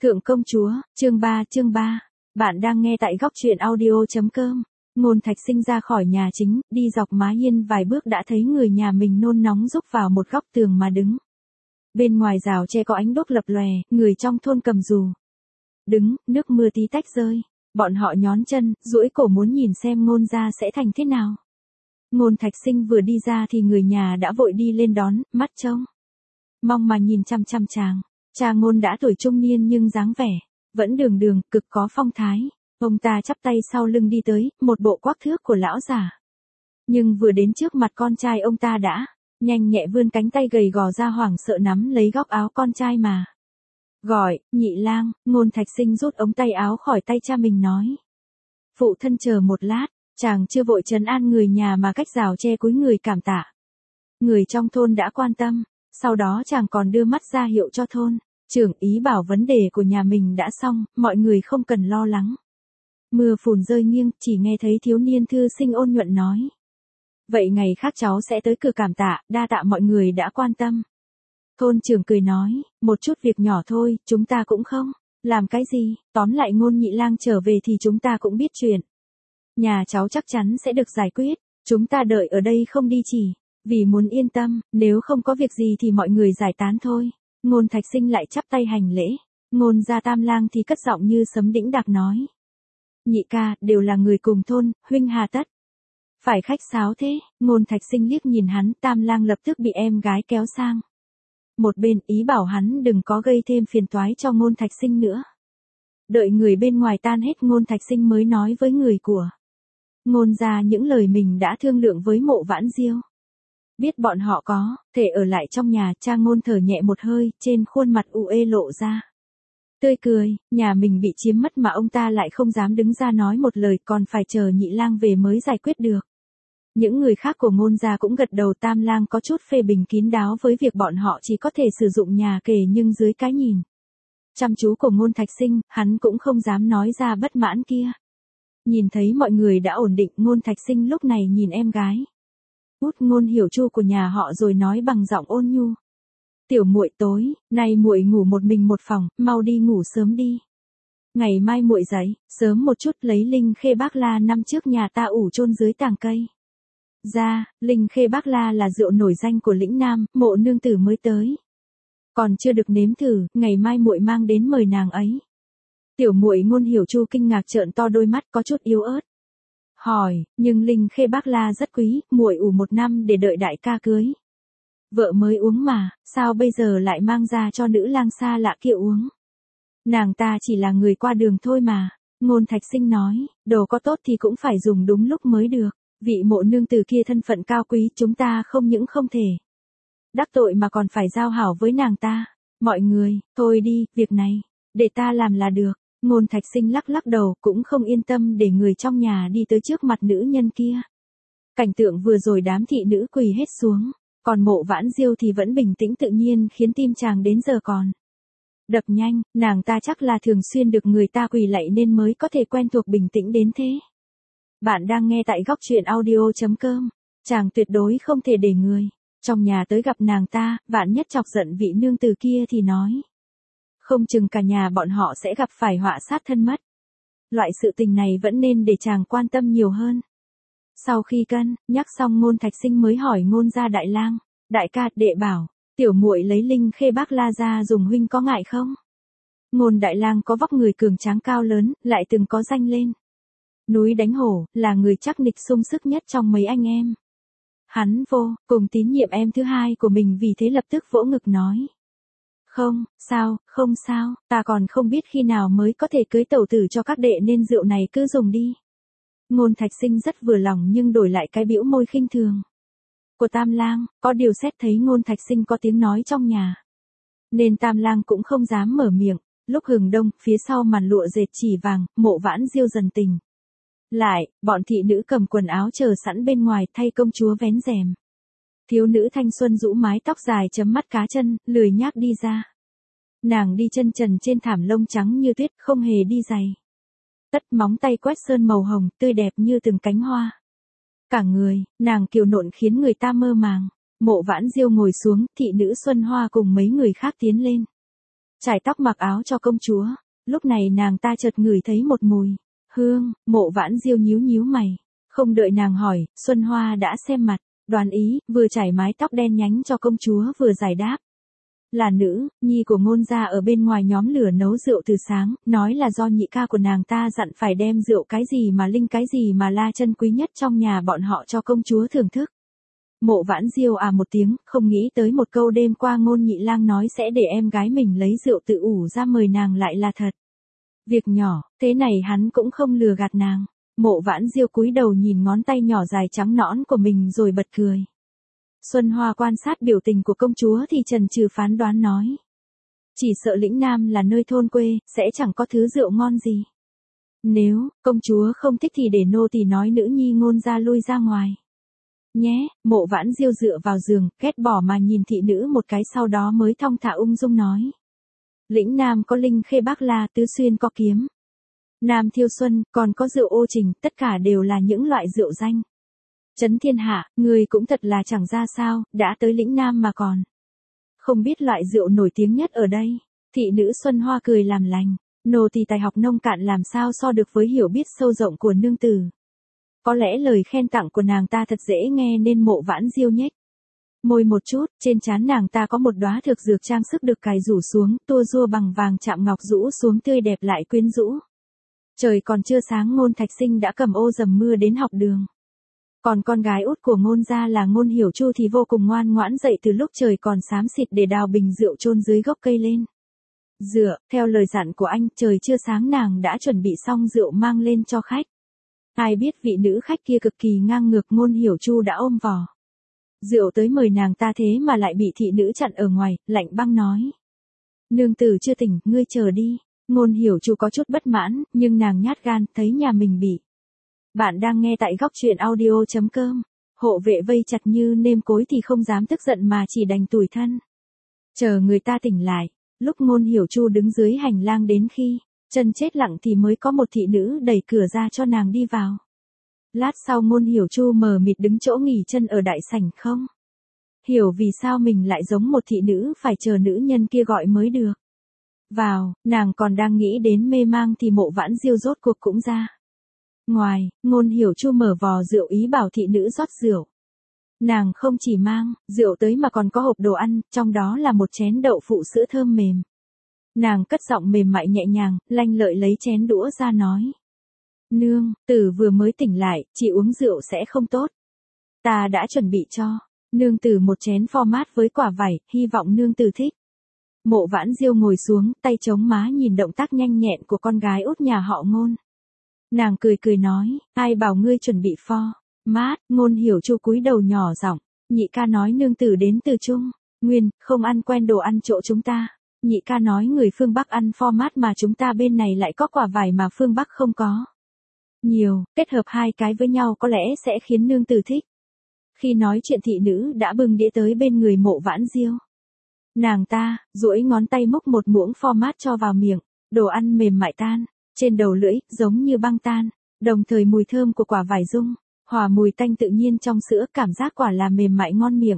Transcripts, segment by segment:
Thượng công chúa, chương 3. Bạn đang nghe tại góc truyện audio.com. Ngôn Thạch Sinh ra khỏi nhà chính, đi dọc mái hiên vài bước đã thấy người nhà mình nôn nóng rúc vào một góc tường mà đứng. Bên ngoài rào tre có ánh đuốc lập lòe, người trong thôn cầm dù. Đứng, nước mưa tí tách rơi. Bọn họ nhón chân, duỗi cổ muốn nhìn xem Ngôn gia sẽ thành thế nào. Ngôn Thạch Sinh vừa đi ra thì người nhà đã vội đi lên đón, mắt trông mong mà nhìn chăm chăm chàng. Cha Ngôn đã tuổi trung niên nhưng dáng vẻ vẫn đường cực có phong thái. Ông ta chắp tay sau lưng đi tới, một bộ quắc thước của lão giả. Nhưng vừa đến trước mặt con trai ông ta đã nhanh nhẹ vươn cánh tay gầy gò ra hoảng sợ nắm lấy góc áo con trai mà gọi, Nhị Lang. Ngôn Thạch Sinh rút ống tay áo khỏi tay cha mình nói: Phụ thân chờ một lát. Chàng chưa vội trấn an người nhà mà cách rào tre cúi người cảm tạ. Người trong thôn đã quan tâm. Sau đó chàng còn đưa mắt ra hiệu cho thôn trưởng ý bảo vấn đề của nhà mình đã xong, mọi người không cần lo lắng. Mưa phùn rơi nghiêng, chỉ nghe thấy thiếu niên thư sinh ôn nhuận nói: Vậy ngày khác cháu sẽ tới cửa cảm tạ, đa tạ mọi người đã quan tâm. Thôn trưởng cười nói: Một chút việc nhỏ thôi, chúng ta cũng không làm cái gì, tóm lại Ngôn Nhị Lang trở về thì chúng ta cũng biết chuyện. Nhà cháu chắc chắn sẽ được giải quyết, chúng ta đợi ở đây không đi chỉ vì muốn yên tâm, nếu không có việc gì thì mọi người giải tán thôi. Ngôn Thạch Sinh lại chắp tay hành lễ. Ngôn gia Tam Lang thì cất giọng như sấm đĩnh đạc nói: Nhị ca, đều là người cùng thôn, huynh hà tất phải khách sáo thế. Ngôn Thạch Sinh liếc nhìn hắn, Tam Lang lập tức bị em gái kéo sang một bên, ý bảo hắn đừng có gây thêm phiền toái cho Ngôn Thạch Sinh nữa. Đợi người bên ngoài tan hết, Ngôn Thạch Sinh mới nói với người của Ngôn gia những lời mình đã thương lượng với Mộ Vãn Diêu. Biết bọn họ có thể ở lại trong nhà, cha Ngôn thở nhẹ một hơi, trên khuôn mặt uê lộ ra tươi cười. Nhà mình bị chiếm mất mà ông ta lại không dám đứng ra nói một lời, còn phải chờ Nhị Lang về mới giải quyết được. Những người khác của Ngôn gia cũng gật đầu. Tam Lang có chút phê bình kín đáo với việc bọn họ chỉ có thể sử dụng nhà kề, nhưng dưới cái nhìn chăm chú của Ngôn Thạch Sinh, hắn cũng không dám nói ra bất mãn kia. Nhìn thấy mọi người đã ổn định, Ngôn Thạch Sinh lúc này nhìn em gái út Ngôn Hiểu Chu của nhà họ rồi nói bằng giọng ôn nhu: Tiểu muội, tối nay muội ngủ một mình một phòng, mau đi ngủ sớm đi. Ngày mai muội dậy sớm một chút lấy linh khê bác la năm trước nhà ta ủ chôn dưới tàng cây ra. Linh khê bác la là rượu nổi danh của lĩnh Nam, Mộ nương tử mới tới, còn chưa được nếm thử, ngày mai muội mang đến mời nàng ấy. Tiểu muội. Ngôn Hiểu Chu kinh ngạc trợn to đôi mắt, có chút yếu ớt hỏi: Nhưng linh khê bác la rất quý, muội ủ 1 năm để đợi đại ca cưới vợ mới uống mà, sao bây giờ lại mang ra cho nữ lang xa lạ kia uống? Nàng ta chỉ là người qua đường thôi mà. Ngôn Thạch Sinh nói: Đồ có tốt thì cũng phải dùng đúng lúc mới được. Vị Mộ nương tử kia thân phận cao quý, chúng ta không những không thể đắc tội mà còn phải giao hảo với nàng ta. Mọi người, thôi đi, việc này để ta làm là được. Ngôn Thạch Sinh lắc lắc đầu, cũng không yên tâm để người trong nhà đi tới trước mặt nữ nhân kia. Cảnh tượng vừa rồi đám thị nữ quỳ hết xuống, còn Mộ Vãn Diêu thì vẫn bình tĩnh tự nhiên, khiến tim chàng đến giờ còn đập nhanh. Nàng ta chắc là thường xuyên được người ta quỳ lạy nên mới có thể quen thuộc bình tĩnh đến thế. Bạn đang nghe tại góc truyện audio.com. Chàng tuyệt đối không thể để người trong nhà tới gặp nàng ta, vạn nhất chọc giận vị nương tử kia thì nói không chừng cả nhà bọn họ sẽ gặp phải họa sát thân mất. Loại sự tình này vẫn nên để chàng quan tâm nhiều hơn. Sau khi cân nhắc xong, Ngôn Thạch Sinh mới hỏi Ngôn gia Đại Lang: Đại ca, đệ bảo tiểu muội lấy linh khê bác la ra dùng, huynh có ngại không? Ngôn Đại Lang có vóc người cường tráng cao lớn, lại từng có danh lên núi đánh hổ, là người chắc nịch sung sức nhất trong mấy anh em. Hắn vô cùng tín nhiệm em thứ hai của mình, vì thế lập tức vỗ ngực nói: Không sao, ta còn không biết khi nào mới có thể cưới tẩu tử cho các đệ, nên rượu này cứ dùng đi. Ngôn Thạch Sinh rất vừa lòng nhưng đổi lại cái bĩu môi khinh thường của Tam Lang. Có điều xét thấy Ngôn Thạch Sinh có tiếng nói trong nhà, nên Tam Lang cũng không dám mở miệng. Lúc hừng đông, phía sau màn lụa dệt chỉ vàng, Mộ Vãn Diêu dần tỉnh lại, bọn thị nữ cầm quần áo chờ sẵn bên ngoài, thay công chúa vén rèm. Thiếu nữ thanh xuân rũ mái tóc dài chấm mắt cá chân, lười nhác đi ra. Nàng đi chân trần trên thảm lông trắng như tuyết, không hề đi giày tất, móng tay quét sơn màu hồng, tươi đẹp như từng cánh hoa. Cả người, nàng kiều nộn khiến người ta mơ màng. Mộ Vãn Diêu ngồi xuống, thị nữ Xuân Hoa cùng mấy người khác tiến lên trải tóc mặc áo cho công chúa. Lúc này nàng ta chợt ngửi thấy một mùi hương, Mộ Vãn Diêu nhíu nhíu mày. Không đợi nàng hỏi, Xuân Hoa đã xem mặt, đoán ý, vừa chải mái tóc đen nhánh cho công chúa vừa giải đáp. Là nữ, nhi của Ngôn gia ở bên ngoài nhóm lửa nấu rượu từ sáng, nói là do nhị ca của nàng ta dặn phải đem rượu cái gì mà linh cái gì mà la chân quý nhất trong nhà bọn họ cho công chúa thưởng thức. Mộ Vãn Diêu một tiếng, không nghĩ tới một câu đêm qua Ngôn nhị lang nói sẽ để em gái mình lấy rượu tự ủ ra mời nàng lại là thật. Việc nhỏ, thế này hắn cũng không lừa gạt nàng. Mộ Vãn Diêu cúi đầu nhìn ngón tay nhỏ dài trắng nõn của mình rồi bật cười. Xuân Hoa quan sát biểu tình của công chúa thì chần chừ phán đoán nói. Chỉ sợ lĩnh Nam là nơi thôn quê, sẽ chẳng có thứ rượu ngon gì. Nếu, công chúa không thích thì để nô tỳ nói nữ nhi Ngôn gia lui ra ngoài. Nhé, Mộ Vãn Diêu dựa vào giường, ghét bỏ mà nhìn thị nữ một cái sau đó mới thong thả ung dung nói. Lĩnh Nam có linh khê bác la, Tứ Xuyên có kiếm Nam Thiêu Xuân, còn có rượu Ô Trình, tất cả đều là những loại rượu danh. Trấn thiên hạ, người cũng thật là chẳng ra sao, đã tới lĩnh Nam mà còn không biết loại rượu nổi tiếng nhất ở đây. Thị nữ Xuân Hoa cười làm lành, nô tỳ tài học nông cạn làm sao so được với hiểu biết sâu rộng của nương tử. Có lẽ lời khen tặng của nàng ta thật dễ nghe nên Mộ Vãn Diêu nhếch môi một chút, trên trán nàng ta có một đóa thực dược trang sức được cài rủ xuống, tua rua bằng vàng chạm ngọc rũ xuống tươi đẹp lại quyến rũ. Trời còn chưa sáng Ngôn Thạch Sinh đã cầm ô dầm mưa đến học đường. Còn con gái út của Ngôn gia là Ngôn Hiểu Chu thì vô cùng ngoan ngoãn dậy từ lúc trời còn xám xịt để đào bình rượu chôn dưới gốc cây lên. Dựa, theo lời dặn của anh, trời chưa sáng nàng đã chuẩn bị xong rượu mang lên cho khách. Ai biết vị nữ khách kia cực kỳ ngang ngược, Ngôn Hiểu Chu đã ôm vò rượu tới mời nàng ta thế mà lại bị thị nữ chặn ở ngoài, lạnh băng nói. Nương tử chưa tỉnh, ngươi chờ đi. Ngôn Hiểu Chu có chút bất mãn, nhưng nàng nhát gan, thấy nhà mình bị. Bạn đang nghe tại góc truyện audio.com. Hộ vệ vây chặt như nêm cối thì không dám tức giận mà chỉ đành tủi thân. Chờ người ta tỉnh lại, lúc Ngôn Hiểu Chu đứng dưới hành lang đến khi chân chết lặng thì mới có một thị nữ đẩy cửa ra cho nàng đi vào. Lát sau Ngôn Hiểu Chu mờ mịt đứng chỗ nghỉ chân ở đại sảnh không hiểu vì sao mình lại giống một thị nữ phải chờ nữ nhân kia gọi mới được. Vào, nàng còn đang nghĩ đến mê mang thì Mộ Vãn Diêu rốt cuộc cũng ra. Ngoài, Ngôn Hiểu Chu mở vò rượu ý bảo thị nữ rót rượu. Nàng không chỉ mang rượu tới mà còn có hộp đồ ăn, trong đó là một chén đậu phụ sữa thơm mềm. Nàng cất giọng mềm mại nhẹ nhàng, lanh lợi lấy chén đũa ra nói. Nương, tử vừa mới tỉnh lại, chị uống rượu sẽ không tốt. Ta đã chuẩn bị cho nương tử một chén format với quả vải, hy vọng nương tử thích. Mộ Vãn Diêu ngồi xuống, tay chống má nhìn động tác nhanh nhẹn của con gái út nhà họ Ngôn. Nàng cười cười nói, ai bảo ngươi chuẩn bị format. Ngôn Hiểu Chu cúi đầu nhỏ giọng, nhị ca nói nương tử đến từ Trung Nguyên, không ăn quen đồ ăn chỗ chúng ta. Nhị ca nói người phương Bắc ăn format mà chúng ta bên này lại có quả vải mà phương Bắc không có. Nhiều, kết hợp hai cái với nhau có lẽ sẽ khiến nương tử thích. Khi nói chuyện thị nữ đã bưng đĩa tới bên người Mộ Vãn Diêu. Nàng ta, duỗi ngón tay múc một muỗng format cho vào miệng, đồ ăn mềm mại tan, trên đầu lưỡi, giống như băng tan, đồng thời mùi thơm của quả vải rung, hòa mùi tanh tự nhiên trong sữa, cảm giác quả là mềm mại ngon miệng.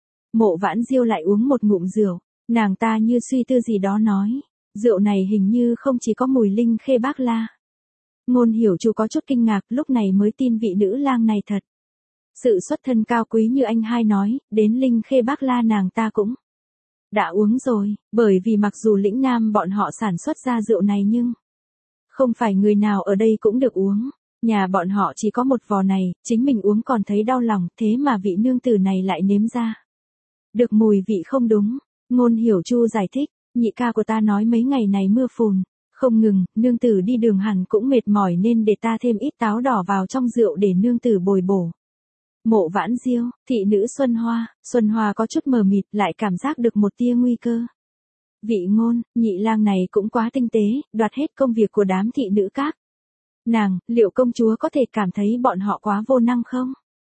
Mộ Vãn Diêu lại uống một ngụm rượu, nàng ta như suy tư gì đó nói, rượu này hình như không chỉ có mùi linh khê bác la. Ngôn Hiểu Chu có chút kinh ngạc, lúc này mới tin vị nữ lang này thật. Sự xuất thân cao quý như anh hai nói, đến linh khê bác la nàng ta cũng đã uống rồi, bởi vì mặc dù lĩnh Nam bọn họ sản xuất ra rượu này nhưng không phải người nào ở đây cũng được uống. Nhà bọn họ chỉ có một vò này, chính mình uống còn thấy đau lòng, thế mà vị nương tử này lại nếm ra được mùi vị không đúng. Ngôn Hiểu Chu giải thích, nhị ca của ta nói mấy ngày này mưa phùn không ngừng, nương tử đi đường hẳn cũng mệt mỏi nên để ta thêm ít táo đỏ vào trong rượu để nương tử bồi bổ. Mộ Vãn Diêu, thị nữ Xuân Hoa có chút mờ mịt, lại cảm giác được một tia nguy cơ. Vị Ngôn, nhị lang này cũng quá tinh tế, đoạt hết công việc của đám thị nữ các nàng, liệu công chúa có thể cảm thấy bọn họ quá vô năng không?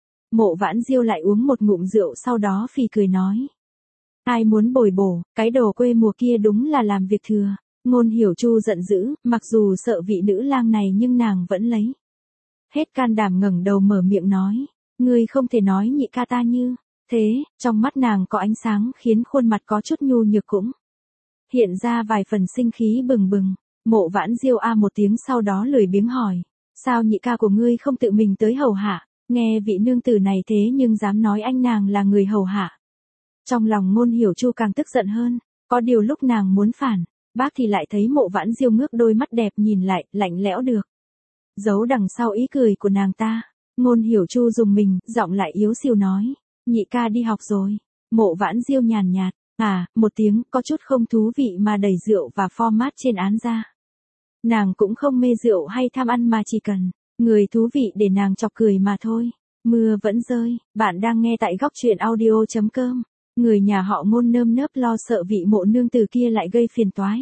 Mộ Vãn Diêu lại uống một ngụm rượu sau đó phì cười nói. Ai muốn bồi bổ, cái đồ quê mùa kia đúng là làm việc thừa. Ngôn Hiểu Chu giận dữ, mặc dù sợ vị nữ lang này nhưng nàng vẫn lấy hết can đảm ngẩng đầu mở miệng nói. Ngươi không thể nói nhị ca ta như thế, trong mắt nàng có ánh sáng khiến khuôn mặt có chút nhu nhược cũng hiện ra vài phần sinh khí bừng bừng. Mộ Vãn Diêu a một tiếng sau đó lười biếng hỏi, sao nhị ca của ngươi không tự mình tới hầu hạ, nghe vị nương tử này thế nhưng dám nói anh nàng là người hầu hạ. Trong lòng Ngôn Hiểu Chu càng tức giận hơn, có điều lúc nàng muốn phản, bác thì lại thấy Mộ Vãn Diêu ngước đôi mắt đẹp nhìn lại, lạnh lẽo được. Giấu đằng sau ý cười của nàng ta, Ngôn Hiểu Chu dùng mình, giọng lại yếu xìu nói, nhị ca đi học rồi. Mộ Vãn Diêu nhàn nhạt, một tiếng, có chút không thú vị mà đẩy rượu và format trên án ra. Nàng cũng không mê rượu hay tham ăn mà chỉ cần người thú vị để nàng chọc cười mà thôi. Mưa vẫn rơi, bạn đang nghe tại góc truyện audio.com. Người nhà họ Ngôn nơm nớp lo sợ vị mộ nương tử kia lại gây phiền toái.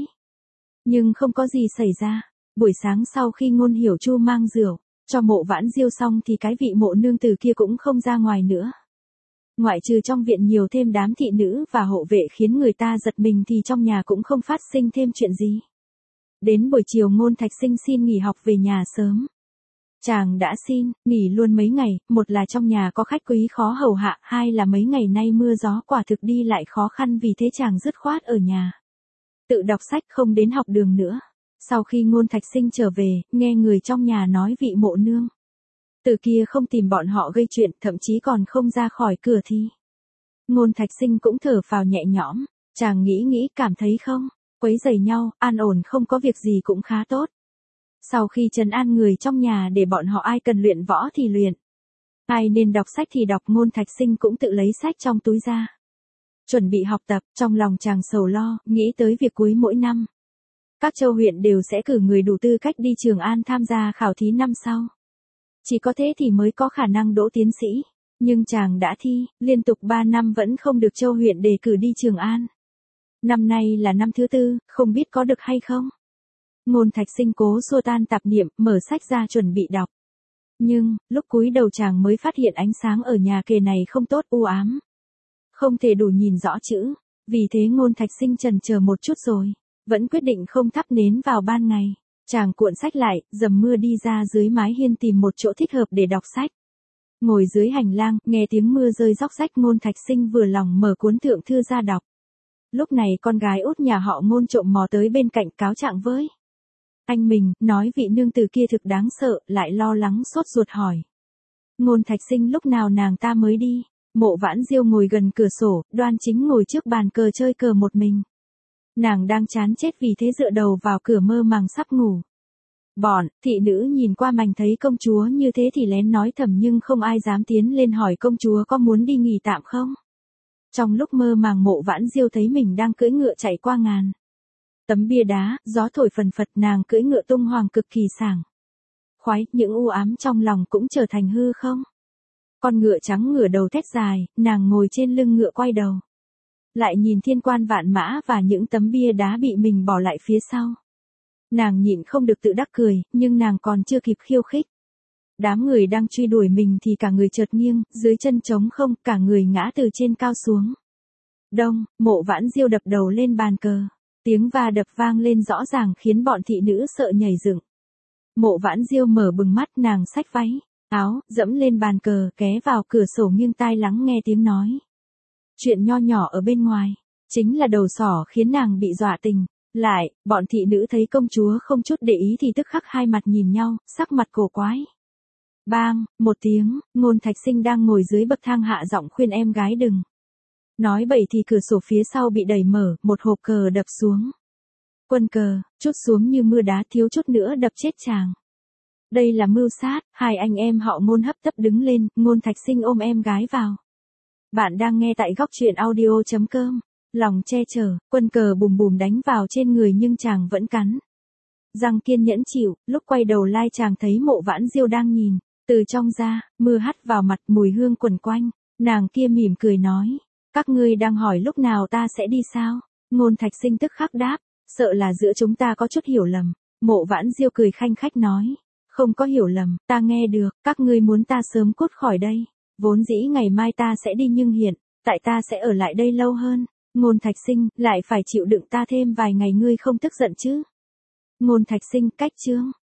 Nhưng không có gì xảy ra. Buổi sáng sau khi Ngôn Hiểu Chu mang rượu cho Mộ Vãn Diêu xong thì cái vị mộ nương tử kia cũng không ra ngoài nữa. Ngoại trừ trong viện nhiều thêm đám thị nữ và hộ vệ khiến người ta giật mình thì trong nhà cũng không phát sinh thêm chuyện gì. Đến buổi chiều Ngôn Thạch Sinh xin nghỉ học về nhà sớm. Chàng đã xin, nghỉ luôn mấy ngày, một là trong nhà có khách quý khó hầu hạ, hai là mấy ngày nay mưa gió quả thực đi lại khó khăn vì thế chàng dứt khoát ở nhà. Tự đọc sách không đến học đường nữa. Sau khi Ngôn Thạch Sinh trở về, nghe người trong nhà nói vị mộ nương từ kia không tìm bọn họ gây chuyện, thậm chí còn không ra khỏi cửa thì. Ngôn Thạch Sinh cũng thở phào nhẹ nhõm, chàng nghĩ cảm thấy không, quấy rầy nhau, an ổn không có việc gì cũng khá tốt. Sau khi trấn an người trong nhà để bọn họ ai cần luyện võ thì luyện. Ai nên đọc sách thì đọc, Ngôn Thạch Sinh cũng tự lấy sách trong túi ra. Chuẩn bị học tập, trong lòng chàng sầu lo, nghĩ tới việc cuối mỗi năm. Các châu huyện đều sẽ cử người đủ tư cách đi Trường An tham gia khảo thí năm sau. Chỉ có thế thì mới có khả năng đỗ tiến sĩ. Nhưng chàng đã thi, liên tục 3 năm vẫn không được châu huyện đề cử đi Trường An. Năm nay là năm thứ 4, không biết có được hay không. Ngôn Thạch Sinh cố xua tan tạp niệm, mở sách ra chuẩn bị đọc. Nhưng, lúc cúi đầu chàng mới phát hiện ánh sáng ở nhà kề này không tốt, u ám. Không thể đủ nhìn rõ chữ, vì thế Ngôn Thạch Sinh chần chờ một chút rồi, vẫn quyết định không thắp nến vào ban ngày. Chàng cuộn sách lại, dầm mưa đi ra dưới mái hiên tìm một chỗ thích hợp để đọc sách. Ngồi dưới hành lang, nghe tiếng mưa rơi róc rách, Ngôn Thạch Sinh vừa lòng mở cuốn thượng thư ra đọc. Lúc này con gái út nhà họ Ngôn trộm mò tới bên cạnh cáo trạng với anh mình, nói vị nương tử kia thực đáng sợ, lại lo lắng sốt ruột hỏi. Ngôn Thạch Sinh lúc nào nàng ta mới đi? Mộ Vãn Diêu ngồi gần cửa sổ, đoan chính ngồi trước bàn cờ chơi cờ một mình. Nàng đang chán chết vì thế dựa đầu vào cửa mơ màng sắp ngủ. Bọn thị nữ nhìn qua mành thấy công chúa như thế thì lén nói thầm nhưng không ai dám tiến lên hỏi công chúa có muốn đi nghỉ tạm không. Trong lúc mơ màng Mộ Vãn Diêu thấy mình đang cưỡi ngựa chạy qua ngàn tấm bia đá, gió thổi phần phật, nàng cưỡi ngựa tung hoàng cực kỳ sảng khoái, những u ám trong lòng cũng trở thành hư không. Con ngựa trắng ngửa đầu thét dài, nàng ngồi trên lưng ngựa quay đầu. Lại nhìn thiên quan vạn mã và những tấm bia đá bị mình bỏ lại phía sau. Nàng nhịn không được tự đắc cười, nhưng nàng còn chưa kịp khiêu khích. Đám người đang truy đuổi mình thì cả người chợt nghiêng, dưới chân trống không, cả người ngã từ trên cao xuống. Đông, Mộ Vãn Diêu đập đầu lên bàn cờ. Tiếng va đập vang lên rõ ràng khiến bọn thị nữ sợ nhảy dựng. Mộ Vãn Diêu mở bừng mắt, nàng xách váy, áo, dẫm lên bàn cờ, ghé vào cửa sổ nghiêng tai lắng nghe tiếng nói. Chuyện nho nhỏ ở bên ngoài, chính là đầu sỏ khiến nàng bị dọa tình. Lại, bọn thị nữ thấy công chúa không chút để ý thì tức khắc hai mặt nhìn nhau, sắc mặt cổ quái. Bang, một tiếng, Ngôn Thạch Sinh đang ngồi dưới bậc thang hạ giọng khuyên em gái đừng nói bậy thì cửa sổ phía sau bị đẩy mở, một hộp cờ đập xuống. Quân cờ, chút xuống như mưa đá, thiếu chút nữa đập chết chàng. Đây là mưu sát, hai anh em họ Ngôn hấp tấp đứng lên, Ngôn Thạch Sinh ôm em gái vào. Bạn đang nghe tại góc truyện audio.com. Lòng che chở, quân cờ bùm bùm đánh vào trên người nhưng chàng vẫn cắn răng kiên nhẫn chịu. Lúc quay đầu lai chàng thấy Mộ Vãn Diêu đang nhìn từ trong ra, mưa hắt vào mặt, mùi hương quẩn quanh. Nàng kia mỉm cười nói, các ngươi đang hỏi lúc nào ta sẽ đi sao? Ngôn Thạch Sinh tức khắc đáp, sợ là giữa chúng ta có chút hiểu lầm. Mộ Vãn Diêu cười khanh khách nói, không có hiểu lầm, ta nghe được, các ngươi muốn ta sớm cút khỏi đây. Vốn dĩ ngày mai ta sẽ đi nhưng hiện tại ta sẽ ở lại đây lâu hơn. Ngôn Thạch Sinh, lại phải chịu đựng ta thêm vài ngày, ngươi không tức giận chứ? Ngôn Thạch Sinh, cách chương.